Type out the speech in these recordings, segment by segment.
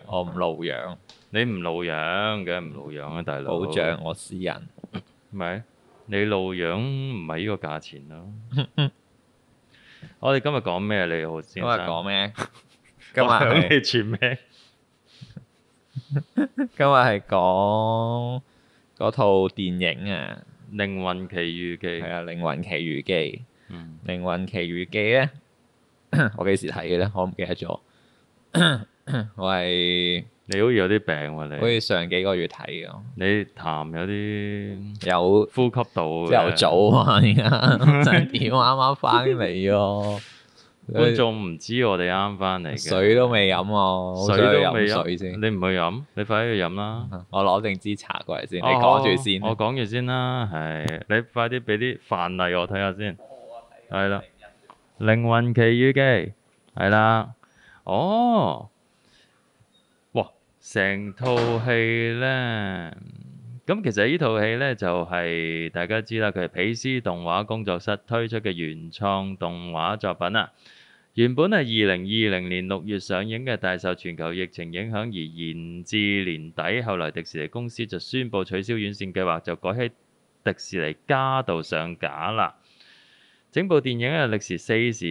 我唔露樣， 你唔露樣嘅，唔露樣啊，大佬。 保障我私人。 咪你露樣唔係呢個價錢咯。我哋今日講咩？你好先今日生。 講咩？今日我響係你全名。 今日係講嗰套電影啊， 《靈魂奇遇記》。 係啊，《靈魂奇遇記》。 嗯。 《靈魂奇遇記》咧，我幾時睇嘅咧？我唔記得咗。我係你好似有啲病喎， 好似你。 上幾個月睇嘅， 你痰有啲有呼吸道朝頭早啊，而家10點啱啱翻嚟喎， 觀眾唔知我哋啱翻嚟嘅。 水都未飲喎，好水想去都未飲飲水先。 你唔去飲，你快啲去飲啦。 我攞定支茶過嚟先，你哦講住先。 我講住先啦，係你快啲俾啲範例我睇下先。係啦，《靈魂奇遇記》係啦，哦，哇，成套戲咧，咁其實呢套戲咧就係大家知啦，佢係彼思動畫工作室推出嘅原創動畫作品啊。原本係2020年6月上映嘅，但係受全球疫情影響而延至年底。後來迪士尼公司就宣布取消院線計劃，就改喺迪士尼加度上架啦。整部電影咧歷時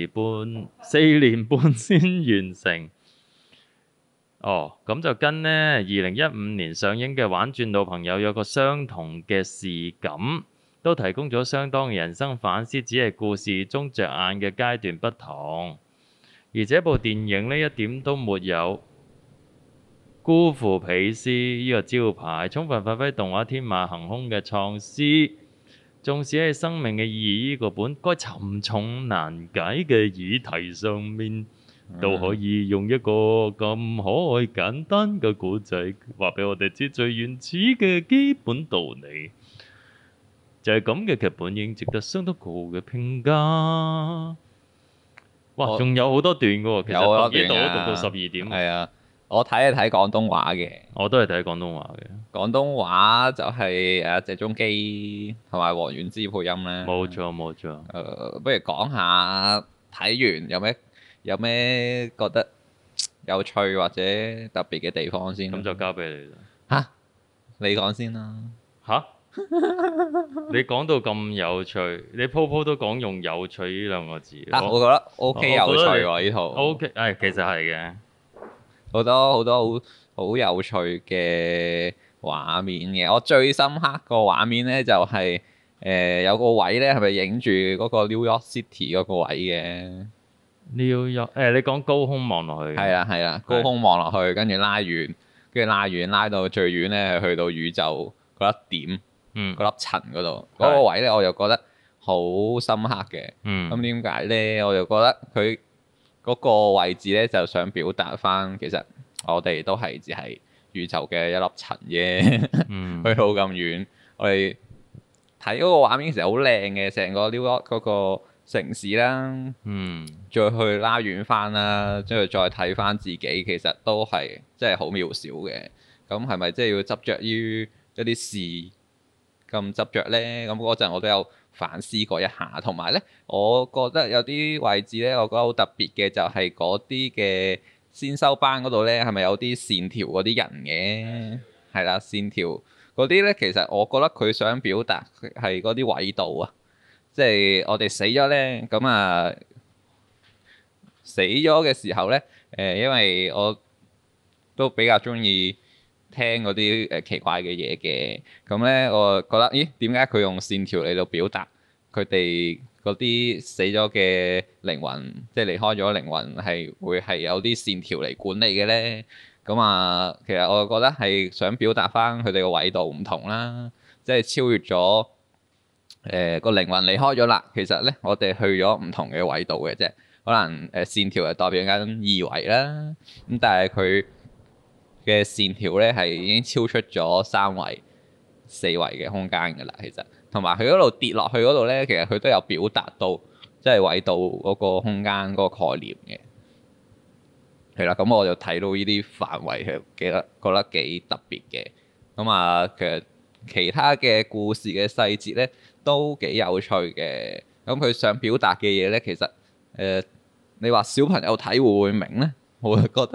4年半先完成。哦，咁就跟呢2015年上映嘅《玩轉老朋友》有個相同嘅視感，都提供咗相當嘅人生反思，只係故事中着眼嘅階段不同。而這部電影呢，一點都沒有辜負彼思呢個招牌，充分發揮動畫天馬行空嘅創思，縱使喺生命嘅意義呢個本該沉重難解嘅議題上面，都可以用一個咁可愛簡單嘅故仔話俾我哋知最原始嘅基本道理。就係咁嘅劇本已經值得相當高嘅評價。哇，仲有好多段嘅喎，其實有好多讀呢度段㗎都讀到12點。 係啊，我睇係睇廣東話嘅， 我都係睇廣東話嘅。 廣東話就係謝宗基同埋黃遠之配音咧。 冇錯冇錯。 不如講下睇完有咩覺得有趣或者特別嘅地方先。 咁就交俾你啦。 嚇，你講先啦。 吓？你講到咁有趣，你鋪都講用有趣呢兩個字。 我覺得 OK 有趣喎呢套。 OK，其實係嘅。 好多好有趣嘅畫面嘅。我最深刻個畫面咧就係、有個位咧係咪影住嗰個 New York City 嗰個位嘅？ New York 你講高空望落去。 係啦，高空望落去，跟住拉遠，拉到最遠咧，去到宇宙嗰粒點，嗰粒塵嗰度，嗰個位咧我就覺得好深刻嘅。咁點解咧？我就覺得佢嗰個位置咧就想表達翻，其實我哋都係只係宇宙嘅一粒塵啫。去到咁遠，我哋睇嗰個畫面其實好靚嘅，成個 New York 嗰個城市啦，再去拉遠翻啦，之後再睇翻自己，其實都係真係好渺小嘅。咁係咪即係要執着於一啲事咁執着呢？咁嗰陣我都有反思過一下，同埋呢，我覺得有啲位置呢，我覺得好特別嘅就係嗰啲嘅先修班嗰度呢，係咪有啲線條嗰啲人嘅？係啦，線條嗰啲呢，其實我覺得佢想表達係嗰啲緯度啊。即係我哋死咗咧，咁啊死咗嘅時候咧，因為我都比較中意聽嗰啲奇怪嘅嘢嘅，咁咧我覺得，咦，點解佢用線條嚟到表達佢哋嗰啲死咗嘅靈魂，即係離開咗靈魂係會係有啲線條嚟管理嘅咧？咁啊，其實我覺得係想表達翻佢哋個緯度唔同啦，即係超越咗。個靈魂離開咗啦，其實咧我哋去咗唔同嘅緯度嘅啫，可能線條係代表緊二維啦，咁但係佢嘅線條咧係已經超出咗三維、四維嘅空間㗎啦，其實同埋佢嗰度跌落去嗰度咧，其實佢都有表達到即係緯度嗰個空間嗰個概念嘅，係啦，咁我就睇到呢啲範圍係覺得幾特別嘅，咁啊其實其他嘅故事嘅細節咧，都幾有趣嘅，咁佢想表達嘅嘢咧，其實你話小朋友睇會唔會明咧？我會覺得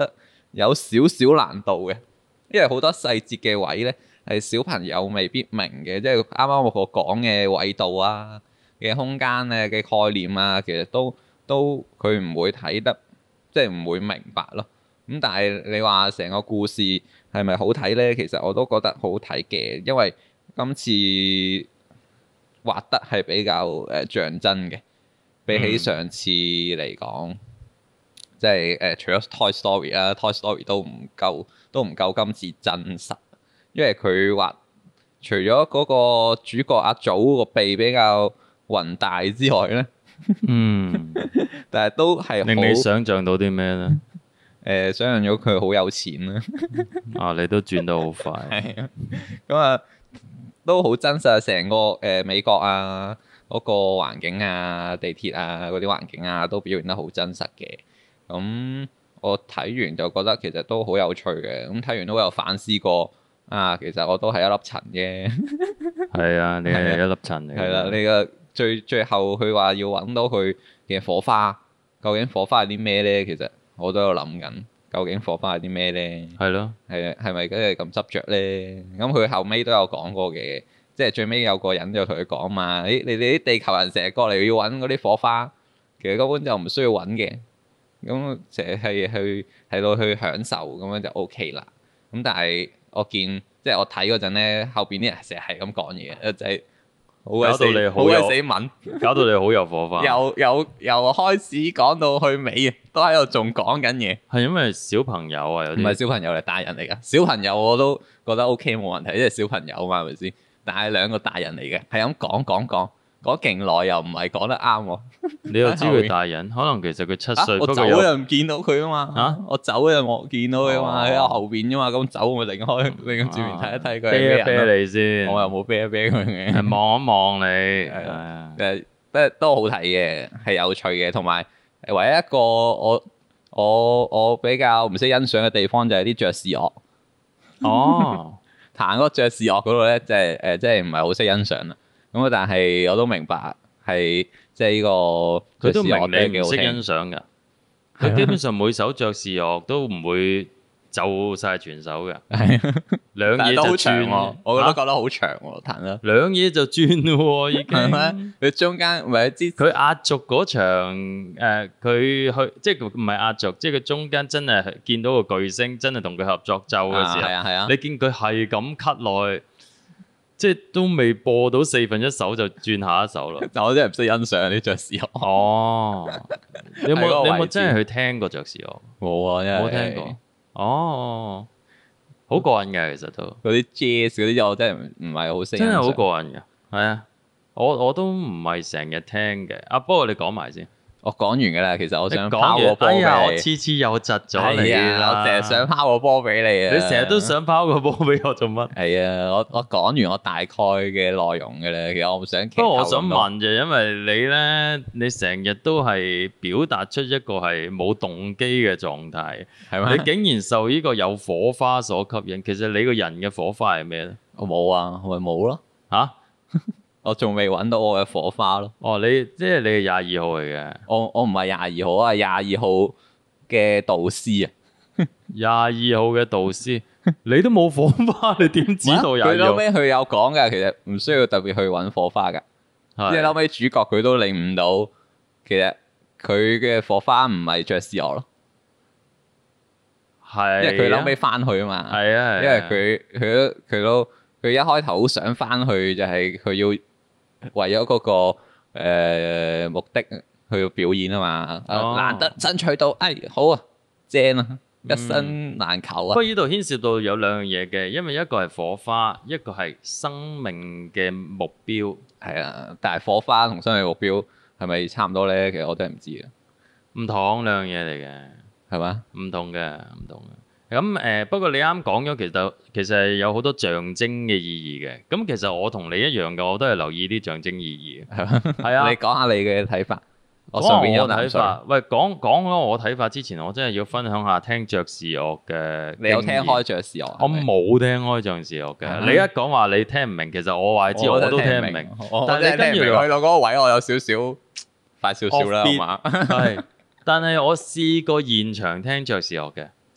有少少難度嘅，因為好多細節嘅位咧係小朋友未必明嘅，即係啱啱我講嘅緯度啊嘅空間咧嘅概念啊，其實都佢唔會睇得，即係唔會明白咯。咁但係你話成個故事係咪好睇咧？其實我都覺得好睇嘅，因為今次畫得係比較像真嘅，比起上次嚟講，即係除咗 Toy Story 啦，Toy Story 都唔夠今次真實，因為佢畫除咗嗰個主角阿祖個鼻比較宏大之外咧，但係都係令你想像到啲咩咧？ 想像咗佢好有錢啦。 啊，你都轉得好快。 係啊，咁啊都好真實，成個美國啊嗰個環境啊、地鐵啊嗰啲環境啊都表現得好真實嘅。咁我睇完就覺得其實都好有趣嘅。咁睇完都有反思過啊，其實我都係一粒塵嘅。 係啊，你係一粒塵嚟嘅。 係啦，你個最後佢話要揾到佢嘅火花，究竟火花係啲咩咧？其實我都有諗緊，究竟火花係啲咩咧？ 係咯， 係咪梗係咁執着咧？咁佢後尾都有講過嘅，即係最尾有個人就同佢講嘛，你哋啲地球人成日過嚟要揾嗰啲火花，其實根本就唔需要揾嘅，咁成日係去睇到去享受咁樣就 OK 啦。咁但係我見即係我睇嗰陣咧，後邊啲人成日係咁講嘢，就係搞到你好鬼死敏， 搞到你好有火花。 由開始講到去尾，都喺度仲講緊嘢。 係因為小朋友啊，有啲唔係小朋友嚟，大人嚟㗎。小朋友我都覺得 OK 冇問題，因為小朋友嘛係咪先？但係兩個大人嚟嘅，係咁講勁耐又唔係講得啱喎。 你又知佢大人，可能其實佢7歲， 我走又唔見到佢啊嘛。我走又我見到佢啊嘛，喺後邊啫嘛。咁走我咪擰開，擰轉面睇一睇佢係咩人咯。 啤一啤你先， 我又冇啤一啤佢嘅。 係望一望你， 係啊，都好睇嘅，係有趣嘅，同埋唯一一個我比較唔識欣賞嘅地方就係啲爵士樂。 哦， 彈嗰個爵士樂嗰度咧，即係唔係好識欣賞啦。咁但係我都明白係即係呢個佢都明你唔識欣賞㗎。佢基本上每首爵士樂都唔會就晒全首嘅，兩嘢就轉喎。 我都覺得好長喎，彈得兩嘢就轉喎，已經。 係咩？佢中間唔係佢壓軸嗰場佢去即係唔係壓軸，即係佢中間真係見到個巨星，真係同佢合作奏嘅時候， 係啊， 你見佢係咁 cut 落去，即係都未播到1/4首就轉下一首啦。 但我真係唔識欣賞啲爵士樂。 哦，你有冇真係去聽過爵士樂？ 冇啊， 冇聽過。哦，好過癮嘅，其實都嗰啲 jazz 嗰啲我真係唔係好識。 真係好過癮嘅，係啊，我都唔係成日聽嘅。不過你講埋先。 我講完㗎啦，其實我想拋個波俾你。 我次次又窒咗你啦！ 我成日想拋個波俾你啊！ 你成日都想拋個波俾我做乜？ 係啊，我講完我大概嘅內容嘅咧，其實我唔想。 不過我想問就因為你咧，你成日都係表達出一個係冇動機嘅狀態，係咪？你竟然受呢個有火花所吸引，其實你個人嘅火花係咩咧？ 我冇啊，我咪冇咯嚇！ 我仲未揾到我嘅火花咯。 哦，你即係你係22號嚟嘅。 我唔係22號啊，係22號嘅導師啊。 22號嘅導師，你都冇火花，你點知道22號？ 佢後尾佢有講㗎，其實唔需要特別去揾火花㗎。即係後尾主角佢都領悟到，其實佢嘅火花唔係爵士樂咯。 係， 因為佢後尾翻去啊嘛。 係啊， 因為佢一開頭好想翻去，就係佢要為咗嗰個目的去表演啊嘛。難得爭取到，好啊，正啊，一生難求啊。 不過呢度牽涉到有兩樣嘢嘅，因為一個係火花，一個係生命嘅目標。 係啊，但係火花同生命目標係咪差唔多咧？其實我真係唔知啊。 唔同兩樣嘢嚟嘅， 係嘛？ 唔同嘅。咁不過你啱講咗，其實係有好多象徵嘅意義嘅。咁其實我同你一樣嘅，我都係留意啲象徵意義嘅。係啊， 你講下你嘅睇法。 我順便有睇法。喂，講咗我睇法之前，我真係要分享下聽爵士樂嘅。 你有聽開爵士樂？ 我冇聽開爵士樂嘅。你一講話你聽唔明，其實我話你知我都聽唔明。但係你跟住去到嗰個位，我有少少快少少啦，係嘛？ 係，但係我試過現場聽爵士樂嘅。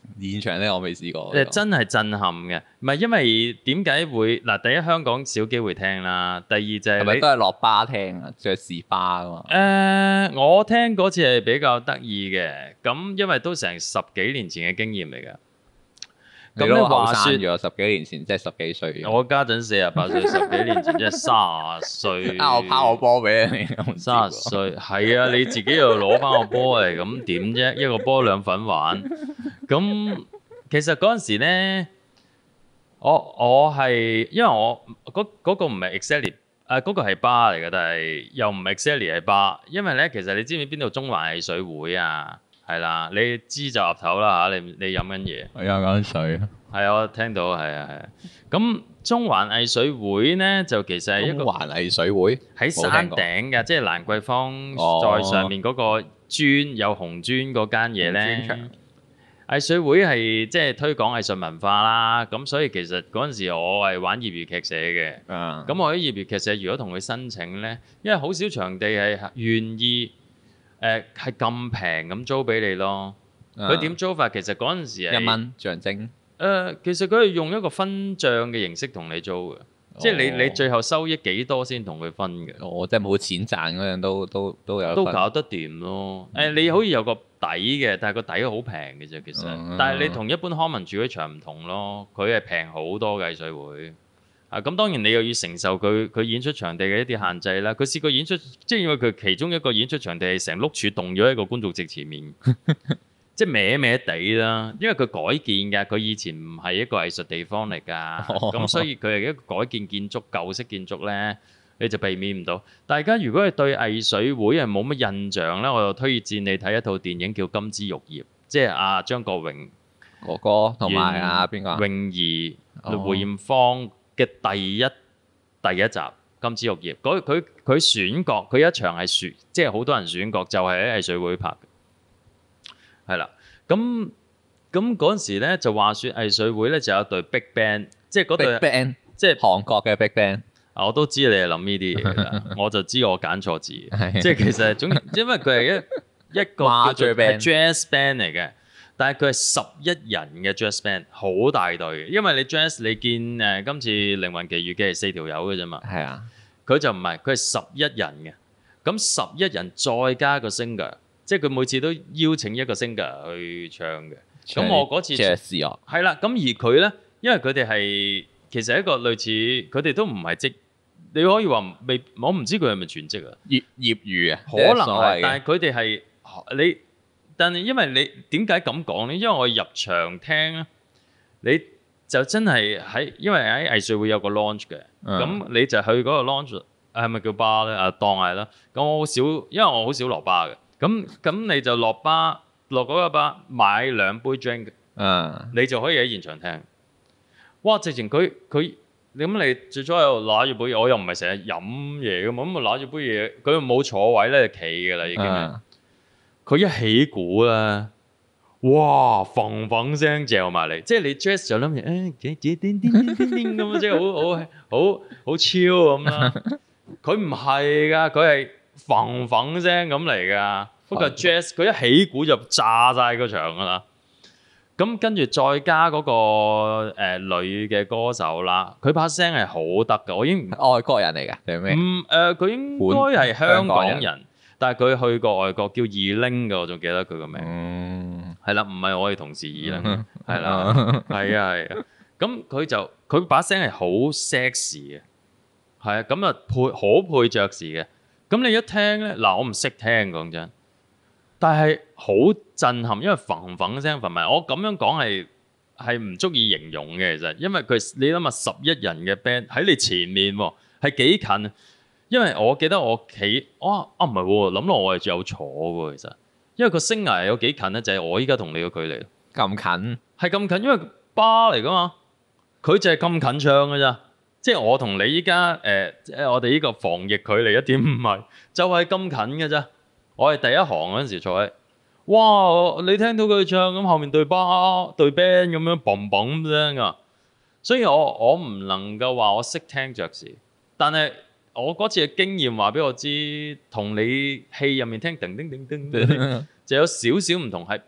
現場咧我未試過。 真係震撼嘅，唔係因為點解會嗱？第一香港少機會聽啦，第二就係係咪都係落巴聽啊？爵士巴㗎嘛？ 我聽嗰次係比較得意嘅，咁因為都成10幾年前嘅經驗嚟㗎。 咁你話説咗10幾年前，即係10幾歲。 我家陣48歲，10幾年前即係30歲。 我拋個波俾你 ，30歲係啊，你自己又攞翻個波嚟，咁點啫？一個波兩份玩。咁其實嗰陣時咧，我係因為我嗰個唔係 exactly 嗰個係巴嚟嘅，但係又唔 exactly 係巴，因為咧其實你知唔知邊度中環藝水會啊？係啦，你知就岌頭啦嚇，你飲緊嘢。 我飲緊水。係啊，我聽到係啊。咁中環藝水會咧就其實係一個中環藝水會喺山頂嘅，即係蘭桂坊在上面嗰個磚有紅磚嗰間嘢咧。藝水會係即係推廣藝術文化啦，咁所以其實嗰陣時我係玩業餘劇社嘅。咁我喺業餘劇社如果同佢申請咧，因為好少場地係願意。係咁平咁租俾你咯。佢點租法？其實嗰陣時係 1蚊象徵。 其實佢係用一個分帳嘅形式同你租嘅，即係你最後收益幾多先同佢分嘅。 即係冇錢賺嗰樣都有。 都搞得掂咯。你好似有個底嘅，但係個底好平嘅啫，其實。但係你同一般康文署嗰場唔同咯，佢係平好多嘅藝水會。咁當然你又要承受佢演出場地嘅一啲限制啦。佢試過演出，即係因為佢其中一個演出場地係成碌柱棟咗喺個觀眾席前面，即係歪歪地啦。因為佢改建㗎，佢以前唔係一個藝術地方嚟㗎，咁所以佢係一個改建建築、舊式建築咧，你就避免唔到。大家如果係對藝水會係冇乜印象咧，我就推薦你睇一套電影叫《金枝玉葉》，即係張國榮哥哥同埋邊個？ 泳兒、梅艷芳嘅第一集《金枝玉葉》，佢選角，佢一場係即係好多人選角，就係喺藝水會拍嘅。係啦，咁嗰陣時咧就話説藝水會咧就有隊 Big Band， 即係嗰隊 Big Band， 即係韓國嘅 Big Band。 我都知你係諗呢啲嘢啦，我就知我揀錯字，即係其實因為佢係一個叫做 Jazz Band 嚟嘅。但係佢係11人嘅 jazz band， 好大隊嘅。因為你 jazz 你見今次靈魂奇遇記係4條友嘅啫嘛。係啊，佢就唔係，佢係11人嘅。咁11人再加個 singer， 即係佢每次都邀請一個 singer 去唱嘅。咁我嗰次 jazz 樂係啦。咁而佢咧，因為佢哋係其實一個類似，佢哋都唔係職，你可以話未，我唔知佢係咪全職啊？ 業餘啊， 可能係，但係佢哋係你。但係因為你點解咁講咧？因為我入場聽咧，你就真係因為喺藝穗會有個 lounge 嘅，咁你就去嗰個 lounge 係咪叫巴咧？當係啦。咁我好少，因為我好少落巴嘅。咁你就落嗰個巴買2杯 drink，你就可以喺現場聽。哇！直情佢咁你最初喺度攞住杯嘢，我又唔係成日飲嘢嘅嘛，咁咪攞住杯嘢，佢又冇坐位咧，就企嘅啦已經。佢一起鼓啦，哇！砰砰聲嚼埋嚟，即係你 jazz 就諗住咁，即係好超咁啦。佢唔係㗎，佢係砰砰聲咁嚟㗎。不過 jazz 佢一起鼓就炸晒個場㗎啦。咁跟住再加嗰個女嘅歌手啦，佢把聲係好得㗎。我已經外國人嚟㗎定咩？ 佢應該係香港人。但係佢去過外國叫二鈴嘅，我仲記得佢個名。係啦，唔係我哋同事二鈴，係啦，係啊。咁佢把聲係好 sexy 嘅，係啊。咁啊好配爵士嘅。咁你一聽咧，嗱我唔識聽講真，但係好震撼，因為砰砰聲氛圍。我咁樣講係唔足以形容嘅，其實，因為你諗下11人嘅 band 喺你前面喎，係幾近。因為我記得我企，唔係喎，諗落我係有坐喎，其實，因為個聲崖有幾近咧，就係我依家同你嘅距離， 咁近， 係咁近，因為巴嚟噶嘛，佢就係咁近唱㗎咋，即係我同你依家我哋呢個防疫距離1.5米，就係咁近㗎咋，我係第一行嗰陣時坐喺，哇！你聽到佢唱咁後面對 band 咁樣砰砰聲㗎，所以我唔能夠話我識聽爵士，但係。我嗰次嘅經驗話俾我知，同你戲入面聽叮叮叮叮，就有少少唔同，係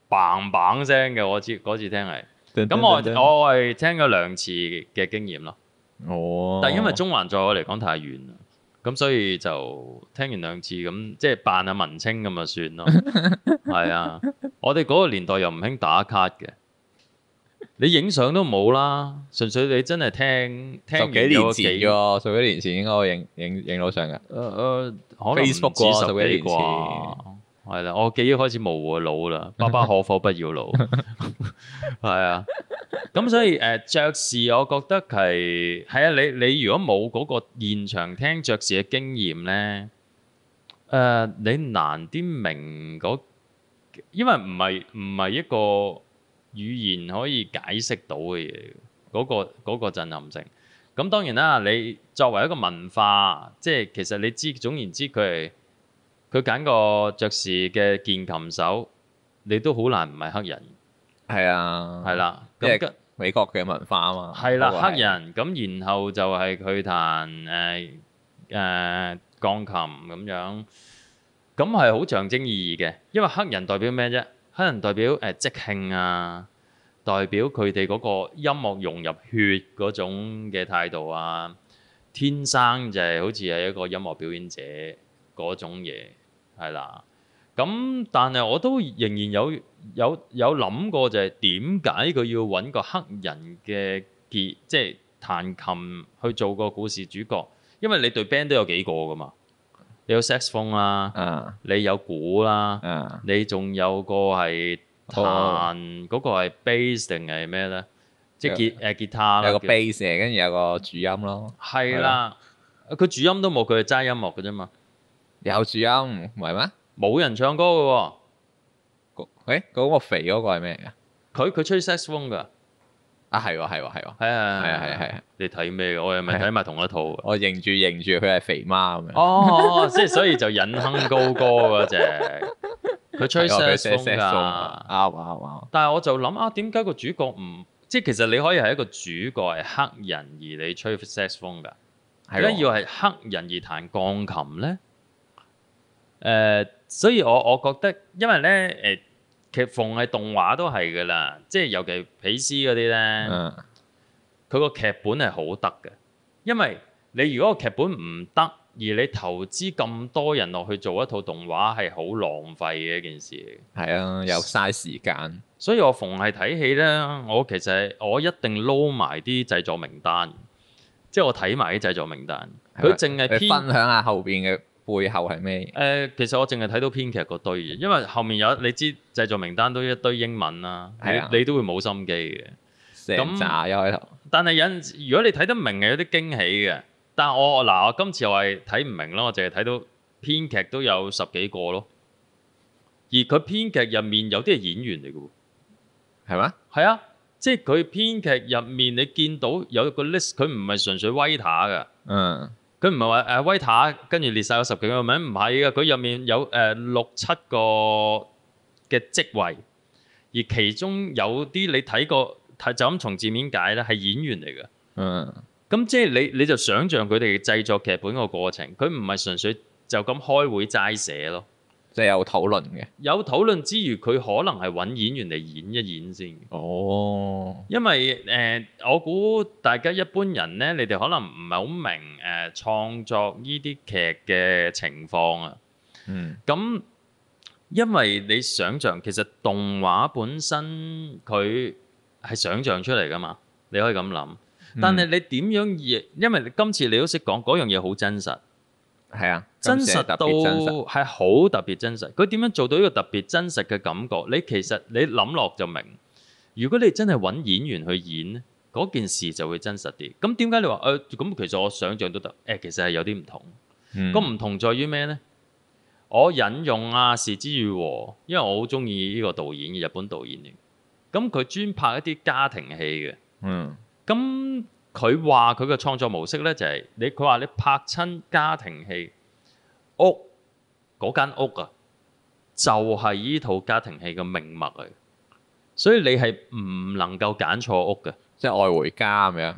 砰砰聲嘅，嗰次聽係。咁我係聽咗2次嘅經驗咯。 哦。 但係因為中環在我嚟講太遠啦，咁所以就聽完2次咁，即係扮下文青咁就算咯。係啊，我哋嗰個年代又唔興打卡嘅，你影相都冇啦，純粹你真係聽 10幾年前喎，10幾年前應該影到相㗎。 可能唔止10幾啩。係啦，我記憶開始模糊老啦，爸爸可否不要老？係啊，咁所以爵士，我覺得係啊，你如果冇嗰個現場聽爵士嘅經驗咧，你難啲明因為唔係一個語言可以解釋到嘅嘢，嗰個震撼性。咁當然啦，你作為一個文化，即係其實你總言之佢揀個爵士嘅鍵琴手，你都好難唔係黑人。係啊， 係啦， 咁美國嘅文化啊嘛。 係啦，黑人咁，然後就係佢彈鋼琴咁樣，咁係好象徵意義嘅。因為黑人代表咩啫？黑人代表即興啊，代表佢哋嗰個音樂融入血嗰種嘅態度啊，天生就係好似係一個音樂表演者嗰種嘢。係啦，咁但係我都仍然有諗過，就係點解佢要揾個黑人嘅即係彈琴去做個故事主角？因為你隊 band 都有幾個噶嘛，你有 saxophone 啦，你有鼓啦，你仲有個係彈嗰個係 bass 定係咩咧？即係吉他啦， 有個 bass 跟住有個主音咯。 係啦，佢主音都冇，佢係齋音樂嘅啫嘛。 有主音唔係咩？冇人唱歌嘅喎。嗰個肥嗰個係咩嚟㗎？ 佢吹 saxophone 㗎。 啊係喎。 係。你睇咩嘅？我係咪睇埋同一套？ 我認住佢係肥媽咁樣。 哦，即係所以就引哼高歌嗰隻。佢吹 saxophone 㗎。 啱。 但係我就諗啊，點解個主角唔即係其實你可以係一個主角係黑人而你吹 saxophone 㗎？點解要係黑人而彈鋼琴咧？所以我覺得，因為咧其實逢係動畫都係㗎啦，即係尤其皮斯嗰啲咧，佢個劇本係好得嘅。因為你如果個劇本唔得，而你投資咁多人落去做一套動畫，係好浪費嘅一件事。 係啊，又嘥時間。 所以我逢係睇戲咧，我一定撈埋啲製作名單，即係我睇埋啲製作名單。佢淨係分享下後邊嘅背後係咩？ 其實我淨係睇到編劇嗰堆嘢，因為後面你知製作名單都一堆英文啦，你都會冇心機嘅。 成扎一開頭。 但係如果你睇得明係有啲驚喜嘅，但係我今次又係睇唔明咯，我淨係睇到編劇都有10幾個咯，而佢編劇入面有啲係演員嚟嘅喎， 係咩？ 係啊，即係佢編劇入面你見到有個 list，佢唔係純粹 waiter 㗎。佢唔係話waiter跟住列晒咗10幾個名，唔係嘅，佢入面有6、7個嘅職位，而其中有啲你睇過就咁從字面解咧係演員嚟嘅。咁即係你就想像佢哋製作劇本個過程，佢唔係純粹就咁開會齋寫咯， 即係有討論嘅。有討論之餘，佢可能係揾演員嚟演一演先。 哦， 因為我估大家一般人咧，你哋可能唔係好明創作呢啲劇嘅情況啊。咁因為你想像其實動畫本身佢係想像出嚟㗎嘛，你可以咁諗。但係你點樣因為今次你都識講嗰樣嘢好真實。 係啊， 真實到係好特別真實。佢點樣做到呢個特別真實嘅感覺？其實你諗落就明。如果你真係揾演員去演咧，嗰件事就會真實啲。咁點解你話咁其實我想像都得？其實係有啲唔同。個唔同在於咩呢？我引用是枝裕和，因為我好中意呢個導演嘅日本導演嚟。咁佢專拍一啲家庭戲嘅。咁佢話佢嘅創作模式咧就係佢話你拍親家庭戲，嗰間屋啊，就係呢套家庭戲嘅命脈嚟，所以你係唔能夠揀錯屋嘅， 即係愛回家咁樣。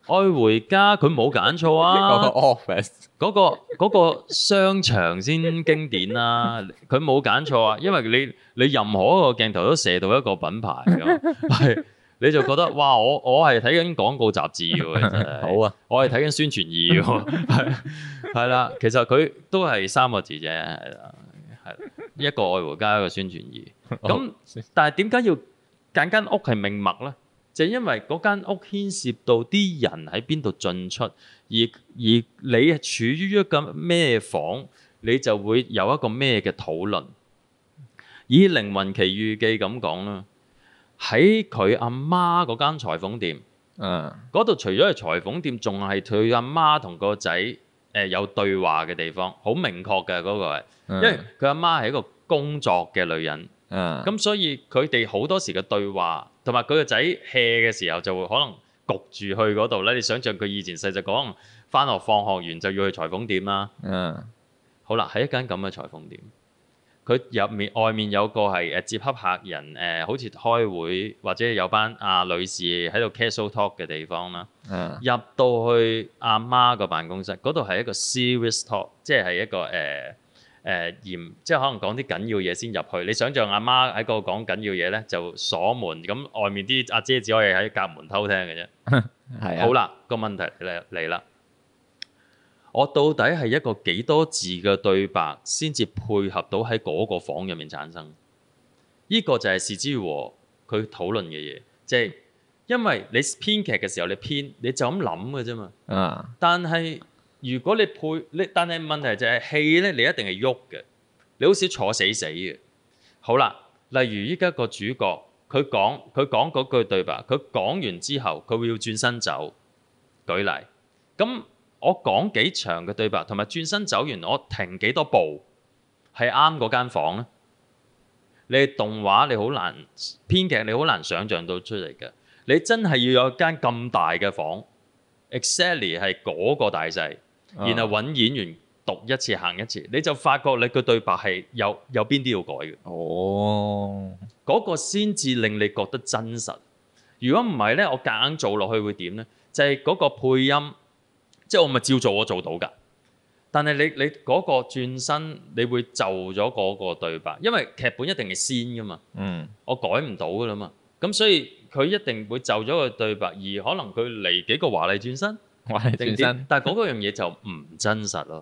愛回家佢冇揀錯啊！ 嗰個 office 嗰個商場先經典啦，佢冇揀錯啊！因為你任何一個鏡頭都射到一個品牌㗎，係你就覺得哇！我係睇緊廣告雜誌喎，其實好啊， 我係睇緊宣傳儀喎，係啦，其實佢都係3個字啫，係啦，係一個愛回家，一個宣傳儀。咁但係點解要揀間屋係命脈咧？就因為嗰間屋牽涉到啲人喺邊度進出，而你係處於一個咩房，你就會有一個咩嘅討論。以《靈魂奇遇記》咁講啦，喺佢阿媽嗰間裁縫店，嗰度除咗係裁縫店，仲係佢阿媽同個仔有對話嘅地方，好明確嘅嗰個係，因為佢阿媽係一個工作嘅女人。咁所以佢哋好多時嘅對話，同埋佢個仔 hea 嘅時候，就會可能焗住去嗰度咧。你想象佢以前細就講返學放學完就要去裁縫店啦。好啦，喺一間咁嘅裁縫店，佢外面有個係接洽客人好似開會或者有班女士喺度 casual talk 嘅地方啦。入到去阿媽個辦公室，嗰度係一個 serious talk， 即係一個即係可能講啲緊要嘢先入去。你想象阿媽喺嗰度講緊要嘢咧，就鎖門，咁外面啲阿姐只可以喺隔門偷聽嘅啫。係啊。好啦，個問題嚟啦，我到底係一個幾多字嘅對白先至配合到喺嗰個房入面產生？呢個就係是枝裕和佢討論嘅嘢，即係因為你編劇嘅時候你編你就咁諗嘅啫嘛。但係如果但係問題就係戲咧，你一定係喐嘅，你好少坐死嘅。好啦，例如依家個主角，佢講嗰句對白，佢講完之後，佢會要轉身走。舉例，咁我講幾長嘅對白，同埋轉身走完，我停幾多步，係啱嗰間房咧？你動畫你好難編劇，你好難想像到出嚟嘅。你真係要有間咁大嘅房 ，exactly 係嗰個大細。然後揾演員讀一次行一次，你就發覺你個對白係有邊啲要改嘅。嗰個先至令你覺得真實。如果唔係咧，我夾硬做落去會點咧？就係嗰個配音，即係我咪照做，我做到㗎。但係你嗰個轉身，你會就咗嗰個對白，因為劇本一定係先㗎嘛。我改唔到㗎啦嘛。咁所以佢一定會就咗個對白，而可能佢嚟幾個華麗轉身。但係嗰樣嘢就唔真實咯。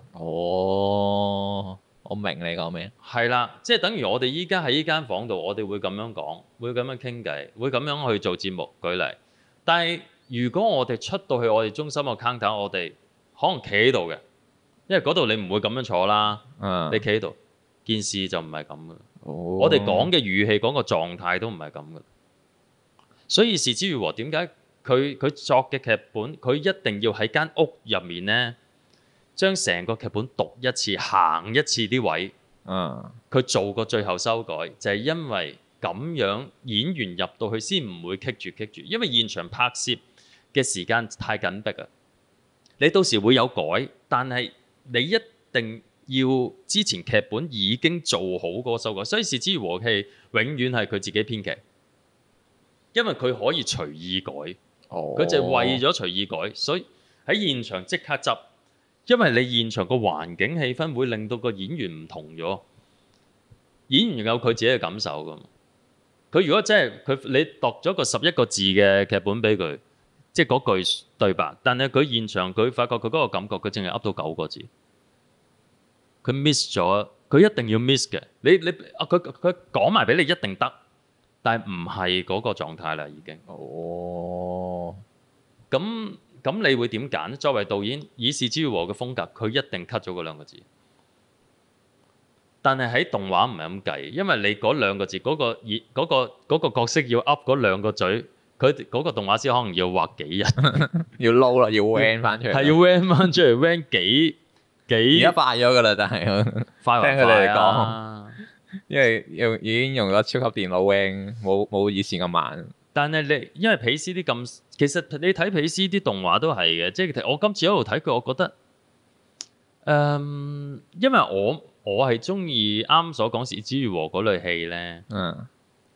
我明你講咩？ 係啦，即係等於我哋依家喺依間房度，我哋會咁樣講，會咁樣傾偈，會咁樣去做節目。舉例，但係如果我哋出到去我哋中心個 counter，我哋可能企喺度嘅，因為嗰度你唔會咁樣坐啦。你企喺度，件事就唔係咁噶啦。我哋講嘅語氣、講個狀態都唔係咁噶。所以是枝裕和點解？佢作嘅劇本，佢一定要喺間屋入面咧，將成個劇本讀一次、行一次啲位。佢做過最後修改，就係因為咁樣演員入到去先唔會棘住，因為現場拍攝嘅時間太緊迫啊！你到時會有改，但係你一定要之前劇本已經做好個修改，所以是枝裕和戲永遠係佢自己編劇，因為佢可以隨意改。佢就係為咗隨意改，所以喺現場即刻執，因為你現場個環境氣氛會令到個演員唔同咗。演員有佢自己嘅感受㗎嘛。佢如果真係你讀咗個11個字嘅劇本俾佢，即係嗰句對白，但係佢現場佢發覺佢嗰個感覺，佢淨係噏到9個字，佢 miss 咗，佢一定要 miss 嘅。佢講埋俾你一定得。但係唔係嗰個狀態啦，已經。咁你會點揀？作為導演，以是枝裕和嘅風格，佢一定 cut 咗嗰2個字。但係喺動畫唔係咁計，因為你嗰2個字，嗰個角色要噏嗰2個嘴，佢嗰個動畫師可能要畫幾日， 要撈啦，要 van 翻出嚟。 係要 van 翻出嚟 van 幾？ 而家快咗㗎啦，但係快聽佢哋講。因為已經用咗超級電腦 van，冇以前咁慢。 但係因為皮斯啲咁，其實你睇皮斯啲動畫都係嘅，即係我今次一路睇佢，我覺得，因為我係中意啱所講是枝裕和嗰類戲咧，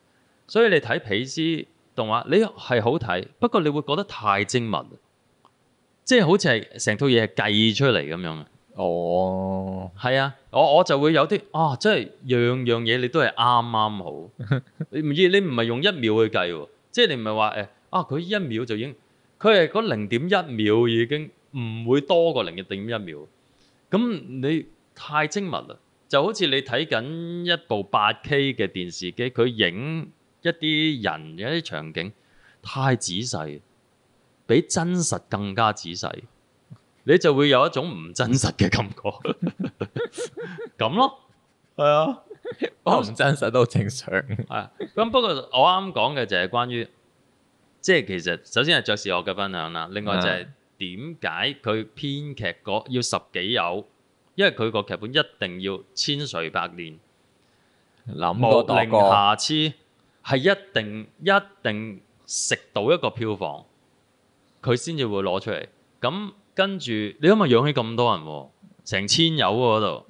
所以你睇皮斯動畫，你係好睇，不過你會覺得太精密。 即係好似係成套嘢係計出嚟咁樣。 哦， 係啊，我就會有啲即係樣樣嘢你都係啱啱好。你唔係用1秒去計喎，即係你唔係話佢1秒就已經，佢係嗰0.1秒已經唔會多過0.1秒。咁你太精密啦，就好似你睇緊一部8K 嘅電視機，佢影一啲人嘅一啲場景太仔細，比真實更加仔細。你就會有一種唔真實嘅感覺，咁咯，係啊， 唔真實都正常。 係咁，不過我啱講嘅就係關於，即係其實首先係爵士樂嘅分享啦，另外就係點解佢編劇要10幾友，因為佢個劇本一定要千錘百煉，無零瑕疵，係一定食到一個票房，佢先至會攞出嚟。咁跟住你諗下養起咁多人喎，成1000友喎嗰度，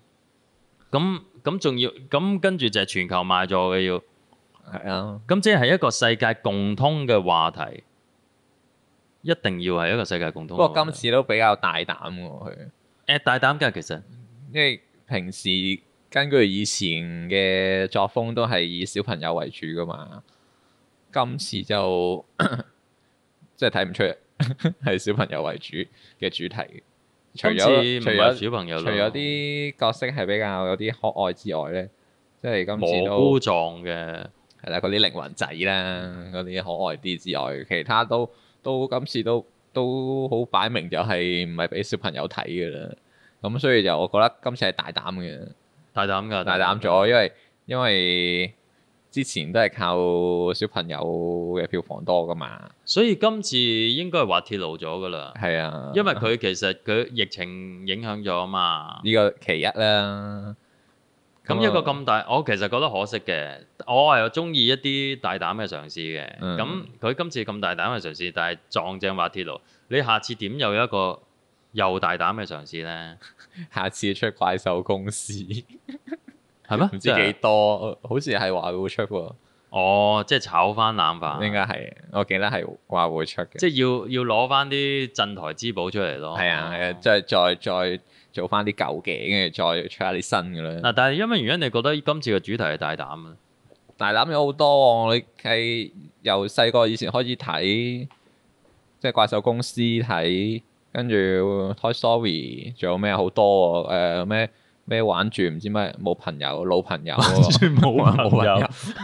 咁仲要咁跟住就係全球賣座嘅要， 係啊， 咁即係一個世界共通嘅話題，一定要係一個世界共通。 不過今次都比較大膽喎佢， 大膽㗎其實， 因為平時根據以前嘅作風都係以小朋友為主噶嘛，今次就即係睇唔出係小朋友為主嘅主題。除咗小朋友， 除咗啲角色係比較有啲可愛之外咧，即係今次都蘑菇狀嘅係啦，嗰啲靈魂仔啦，嗰啲可愛啲之外，其他都今次都好擺明就係唔係俾小朋友睇嘅啦。咁所以就我覺得今次係大膽嘅， 大膽咗，因為之前都係靠小朋友嘅票房多噶嘛， 所以今次應該係滑鐵盧咗噶啦。 係啊， 因為佢其實佢疫情影響咗啊嘛， 呢個其一啦。 咁一個咁大，我其實覺得可惜嘅。我係中意一啲大膽嘅嘗試嘅。咁佢今次咁大膽嘅嘗試，但係撞正滑鐵盧，你下次點有一個又大膽嘅嘗試咧？ 下次出怪獸公司係咩？ 唔知幾多，好似係話會出喎。 哦，即係炒翻冷飯。 應該係，我記得係話會出嘅。 即係要攞翻啲鎮台之寶出嚟咯。 係啊，即係再做翻啲舊嘅，跟住再出下啲新嘅啦。 嗱，但係因為原因，你覺得今次嘅主題係大膽啊？ 大膽有好多喎，你係由細個以前開始睇，即係怪獸公司睇，跟住 Toy Story，仲有咩好多喎？咩玩住唔知咩冇朋友老朋友， 玩住冇朋友，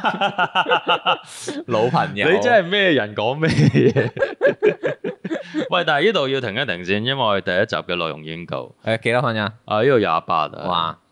老朋友， 你真係咩人講咩嘢？喂，但係呢度要停一停先，因為我哋第一集嘅內容已經夠。 幾多分呀？ 呢度28啊。 哇！